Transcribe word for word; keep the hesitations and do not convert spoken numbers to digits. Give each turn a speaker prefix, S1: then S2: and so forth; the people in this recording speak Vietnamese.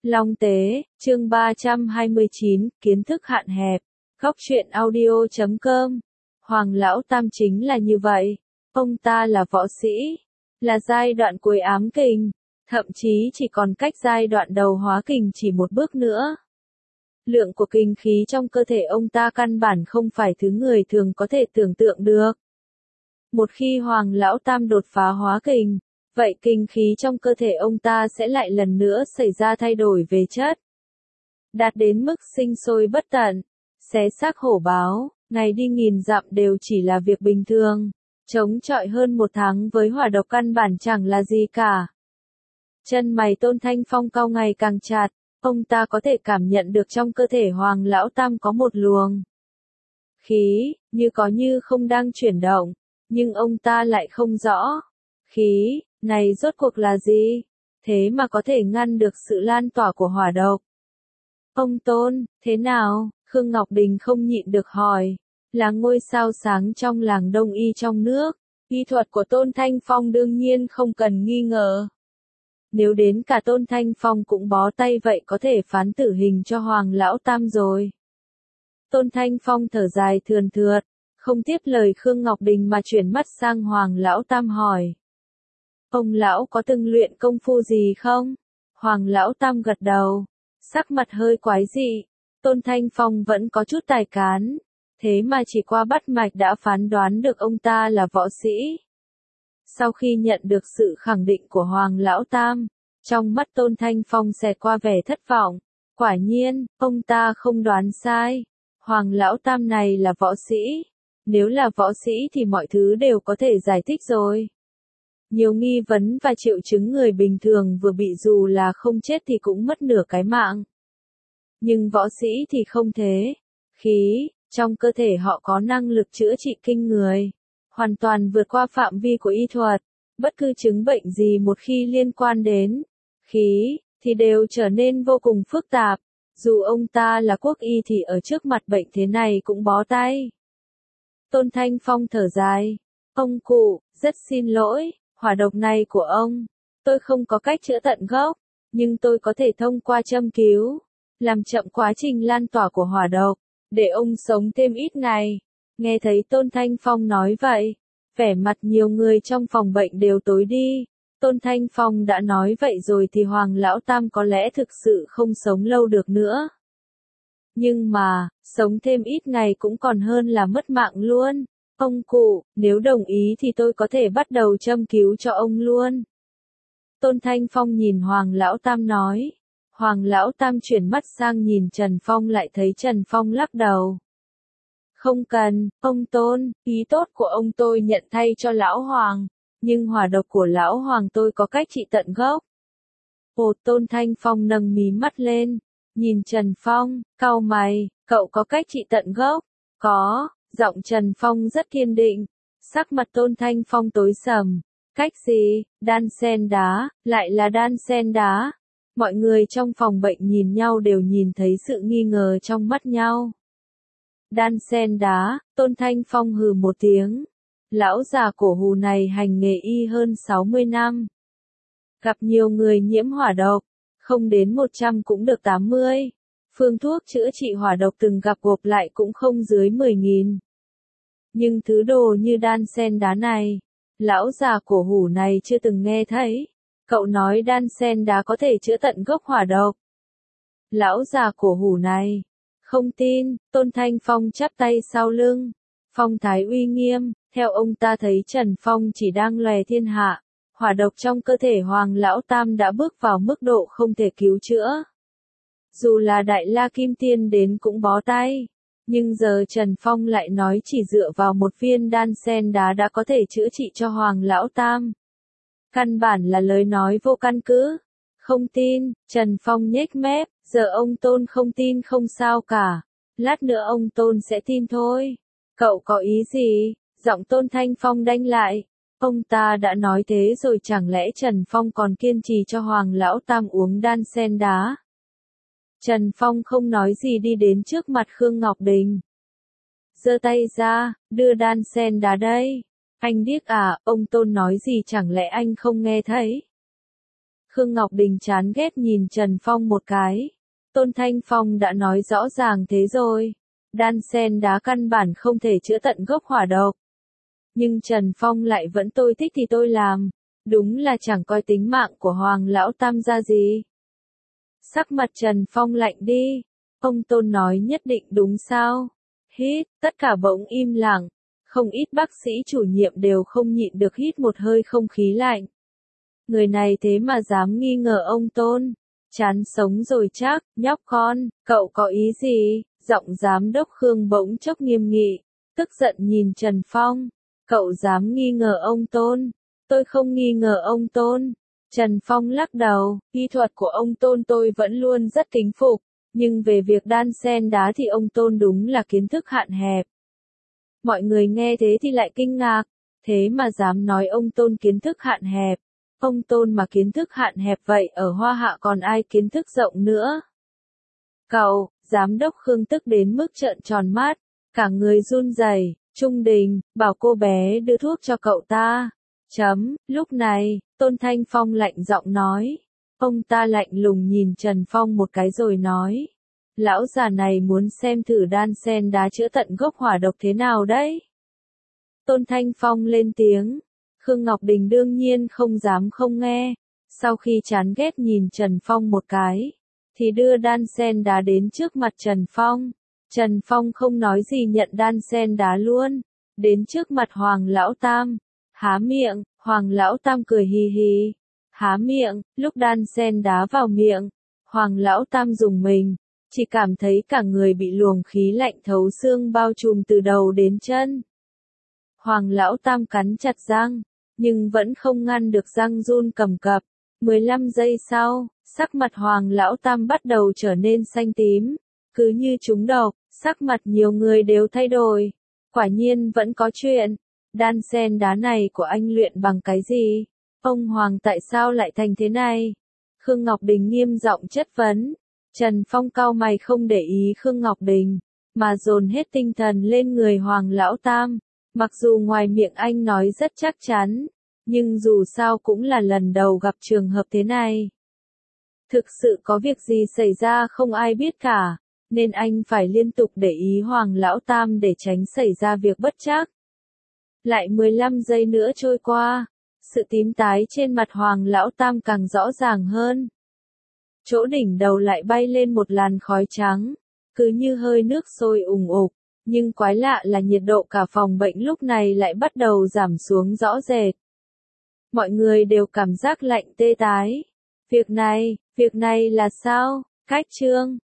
S1: Long Tế, chương ba trăm hai mươi chín, kiến thức hạn hẹp. Góc truyện audio chấm com. Hoàng Lão Tam chính là như vậy. Ông ta là võ sĩ, là giai đoạn cuối ám kình, thậm chí chỉ còn cách giai đoạn đầu hóa kình chỉ một bước nữa. Lượng của kinh khí trong cơ thể ông ta căn bản không phải thứ người thường có thể tưởng tượng được. Một khi Hoàng Lão Tam đột phá hóa kình, vậy kinh khí trong cơ thể ông ta sẽ lại lần nữa xảy ra thay đổi về chất. Đạt đến mức sinh sôi bất tận, xé xác hổ báo, ngày đi nghìn dặm đều chỉ là việc bình thường. Chống chọi hơn một tháng với hỏa độc căn bản chẳng là gì cả. Chân mày Tôn Thanh Phong cau ngày càng chặt, ông ta có thể cảm nhận được trong cơ thể Hoàng Lão Tam có một luồng khí, như có như không đang chuyển động, nhưng ông ta lại không rõ. Khí này rốt cuộc là gì? Thế mà có thể ngăn được sự lan tỏa của hỏa độc. Ông Tôn, thế nào? Khương Ngọc Đình không nhịn được hỏi. Là ngôi sao sáng trong làng Đông y trong nước. Y thuật của Tôn Thanh Phong đương nhiên không cần nghi ngờ. Nếu đến cả Tôn Thanh Phong cũng bó tay vậy có thể phán tử hình cho Hoàng Lão Tam rồi. Tôn Thanh Phong thở dài thườn thượt, không tiếp lời Khương Ngọc Đình mà chuyển mắt sang Hoàng Lão Tam hỏi. Ông lão có từng luyện công phu gì không? Hoàng Lão Tam gật đầu, sắc mặt hơi quái dị. Tôn Thanh Phong vẫn có chút tài cán, thế mà chỉ qua bắt mạch đã phán đoán được ông ta là võ sĩ. Sau khi nhận được sự khẳng định của Hoàng Lão Tam, trong mắt Tôn Thanh Phong xẹt qua vẻ thất vọng. Quả nhiên, ông ta không đoán sai. Hoàng Lão Tam này là võ sĩ. Nếu là võ sĩ thì mọi thứ đều có thể giải thích rồi. Nhiều nghi vấn và triệu chứng người bình thường vừa bị dù là không chết thì cũng mất nửa cái mạng. Nhưng võ sĩ thì không thế. Khí trong cơ thể họ có năng lực chữa trị kinh người, hoàn toàn vượt qua phạm vi của y thuật. Bất cứ chứng bệnh gì một khi liên quan đến khí thì đều trở nên vô cùng phức tạp. Dù ông ta là quốc y thì ở trước mặt bệnh thế này cũng bó tay. Tôn Thanh Phong thở dài. Ông cụ, rất xin lỗi, hỏa độc này của ông, tôi không có cách chữa tận gốc, nhưng tôi có thể thông qua châm cứu, làm chậm quá trình lan tỏa của hỏa độc, để ông sống thêm ít ngày. Nghe thấy Tôn Thanh Phong nói vậy, vẻ mặt nhiều người trong phòng bệnh đều tối đi. Tôn Thanh Phong đã nói vậy rồi thì Hoàng Lão Tam có lẽ thực sự không sống lâu được nữa. Nhưng mà, sống thêm ít ngày cũng còn hơn là mất mạng luôn. Ông cụ, nếu đồng ý thì tôi có thể bắt đầu châm cứu cho ông luôn. Tôn Thanh Phong nhìn Hoàng Lão Tam nói. Hoàng Lão Tam chuyển mắt sang nhìn Trần Phong lại thấy Trần Phong lắc đầu. Không cần, ông Tôn, ý tốt của ông tôi nhận thay cho Lão Hoàng, nhưng hỏa độc của Lão Hoàng tôi có cách trị tận gốc. Ồ, Tôn Thanh Phong nâng mí mắt lên, nhìn Trần Phong, cau mày, cậu có cách trị tận gốc? Có, giọng Trần Phong rất kiên định, sắc mặt Tôn Thanh Phong tối sầm. Cách gì? Đan sen đá, lại là đan sen đá. Mọi người trong phòng bệnh nhìn nhau đều nhìn thấy sự nghi ngờ trong mắt nhau. Đan sen đá, Tôn Thanh Phong hừ một tiếng. Lão già cổ hù này hành nghề y hơn sáu mươi năm. Gặp nhiều người nhiễm hỏa độc, không đến một trăm cũng được tám mươi. Phương thuốc chữa trị hỏa độc từng gặp gộp lại cũng không dưới mười nghìn. Nhưng thứ đồ như đan sen đá này, lão già cổ hủ này chưa từng nghe thấy. Cậu nói đan sen đá có thể chữa tận gốc hỏa độc. Lão già cổ hủ này, không tin. Tôn Thanh Phong chắp tay sau lưng, phong thái uy nghiêm. Theo ông ta thấy Trần Phong chỉ đang lòe thiên hạ, hỏa độc trong cơ thể Hoàng Lão Tam đã bước vào mức độ không thể cứu chữa. Dù là Đại La Kim Tiên đến cũng bó tay. Nhưng giờ Trần Phong lại nói chỉ dựa vào một viên đan sen đá đã có thể chữa trị cho Hoàng Lão Tam. Căn bản là lời nói vô căn cứ. Không tin, Trần Phong nhếch mép, giờ ông Tôn không tin không sao cả. Lát nữa ông Tôn sẽ tin thôi. Cậu có ý gì? Giọng Tôn Thanh Phong đanh lại. Ông ta đã nói thế rồi chẳng lẽ Trần Phong còn kiên trì cho Hoàng Lão Tam uống đan sen đá? Trần Phong không nói gì đi đến trước mặt Khương Ngọc Đình. Giơ tay ra, đưa đan sen đá đây. Anh điếc à, ông Tôn nói gì chẳng lẽ anh không nghe thấy? Khương Ngọc Đình chán ghét nhìn Trần Phong một cái. Tôn Thanh Phong đã nói rõ ràng thế rồi. Đan sen đá căn bản không thể chữa tận gốc hỏa độc. Nhưng Trần Phong lại vẫn tôi thích thì tôi làm. Đúng là chẳng coi tính mạng của Hoàng Lão Tam ra gì. Sắc mặt Trần Phong lạnh đi. Ông Tôn nói nhất định đúng sao? Hít, tất cả bỗng im lặng. Không ít bác sĩ chủ nhiệm đều không nhịn được hít một hơi không khí lạnh. Người này thế mà dám nghi ngờ ông Tôn. Chán sống rồi chắc, nhóc con, cậu có ý gì? Giọng giám đốc Khương bỗng chốc nghiêm nghị, tức giận nhìn Trần Phong. Cậu dám nghi ngờ ông Tôn? Tôi không nghi ngờ ông Tôn. Trần Phong lắc đầu, kỹ thuật của ông Tôn tôi vẫn luôn rất kính phục, nhưng về việc đan sen đá thì ông Tôn đúng là kiến thức hạn hẹp. Mọi người nghe thế thì lại kinh ngạc, thế mà dám nói ông Tôn kiến thức hạn hẹp. Ông Tôn mà kiến thức hạn hẹp vậy ở Hoa Hạ còn ai kiến thức rộng nữa? Cậu, giám đốc Khương tức đến mức trợn tròn mắt, cả người run rẩy. Trung Đình, bảo cô bé đưa thuốc cho cậu ta. Chấm, lúc này, Tôn Thanh Phong lạnh giọng nói. Ông ta lạnh lùng nhìn Trần Phong một cái rồi nói. Lão già này muốn xem thử đan sen đá chữa tận gốc hỏa độc thế nào đấy? Tôn Thanh Phong lên tiếng. Khương Ngọc Đình đương nhiên không dám không nghe. Sau khi chán ghét nhìn Trần Phong một cái, thì đưa đan sen đá đến trước mặt Trần Phong. Trần Phong không nói gì nhận đan sen đá luôn. Đến trước mặt Hoàng Lão Tam. Há miệng, Hoàng Lão Tam cười hì hì. Há miệng, lúc đan sen đá vào miệng. Hoàng Lão Tam dùng mình. Chỉ cảm thấy cả người bị luồng khí lạnh thấu xương bao trùm từ đầu đến chân. Hoàng Lão Tam cắn chặt răng. Nhưng vẫn không ngăn được răng run cầm cập. mười lăm giây sau, sắc mặt Hoàng Lão Tam bắt đầu trở nên xanh tím. Cứ như trúng độc, sắc mặt nhiều người đều thay đổi. Quả nhiên vẫn có chuyện. Đan sen đá này của anh luyện bằng cái gì? Ông Hoàng tại sao lại thành thế này? Khương Ngọc Đình nghiêm giọng chất vấn. Trần Phong cau mày không để ý Khương Ngọc Đình, mà dồn hết tinh thần lên người Hoàng Lão Tam. Mặc dù ngoài miệng anh nói rất chắc chắn, nhưng dù sao cũng là lần đầu gặp trường hợp thế này. Thực sự có việc gì xảy ra không ai biết cả, nên anh phải liên tục để ý Hoàng Lão Tam để tránh xảy ra việc bất trắc. Lại mười lăm giây nữa trôi qua, sự tím tái trên mặt Hoàng Lão Tam càng rõ ràng hơn. Chỗ đỉnh đầu lại bay lên một làn khói trắng, cứ như hơi nước sôi ùng ục, nhưng quái lạ là nhiệt độ cả phòng bệnh lúc này lại bắt đầu giảm xuống rõ rệt. Mọi người đều cảm giác lạnh tê tái. Việc này, việc này là sao? Cách chương